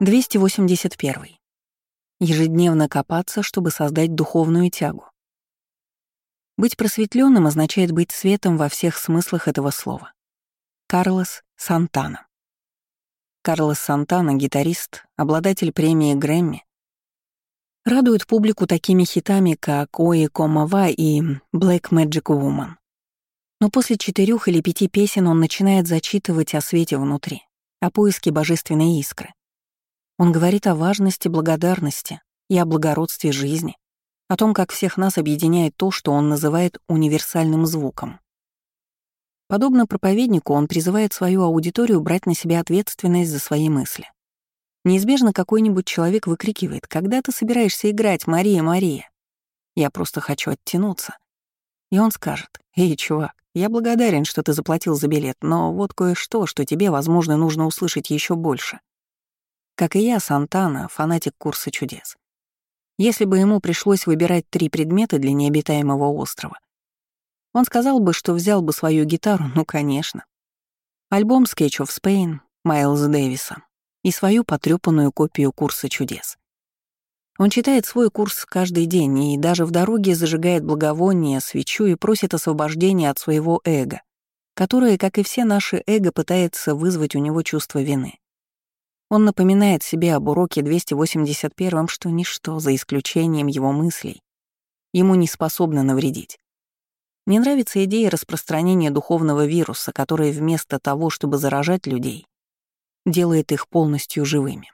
281. Ежедневно копаться, чтобы создать духовную тягу. Быть просветленным означает быть светом во всех смыслах этого слова. Карлос Сантана. Карлос Сантана, гитарист, обладатель премии Грэмми, радует публику такими хитами, как «Ой, Кома Ва» и «Black Magic Woman». Но после 4 или 5 песен он начинает зачитывать о свете внутри, о поиске божественной искры. Он говорит о важности благодарности и о благородстве жизни, о том, как всех нас объединяет то, что он называет универсальным звуком. Подобно проповеднику, он призывает свою аудиторию брать на себя ответственность за свои мысли. Неизбежно какой-нибудь человек выкрикивает: «Когда ты собираешься играть, Мария, Мария? Я просто хочу оттянуться». И он скажет: «Эй, чувак, я благодарен, что ты заплатил за билет, но вот кое-что, что тебе, возможно, нужно услышать еще больше». Как и я, Сантана — фанатик курса чудес. Если бы ему пришлось выбирать 3 предмета для необитаемого острова, он сказал бы, что взял бы свою гитару, ну, конечно, альбом «Sketch of Spain» Майлза Дэвиса и свою потрёпанную копию курса чудес. Он читает свой курс каждый день и даже в дороге зажигает благовоние, свечу и просит освобождения от своего эго, которое, как и все наши эго, пытается вызвать у него чувство вины. Он напоминает себе об уроке 281, что ничто, за исключением его мыслей, ему не способно навредить. Мне нравится идея распространения духовного вируса, который вместо того, чтобы заражать людей, делает их полностью живыми.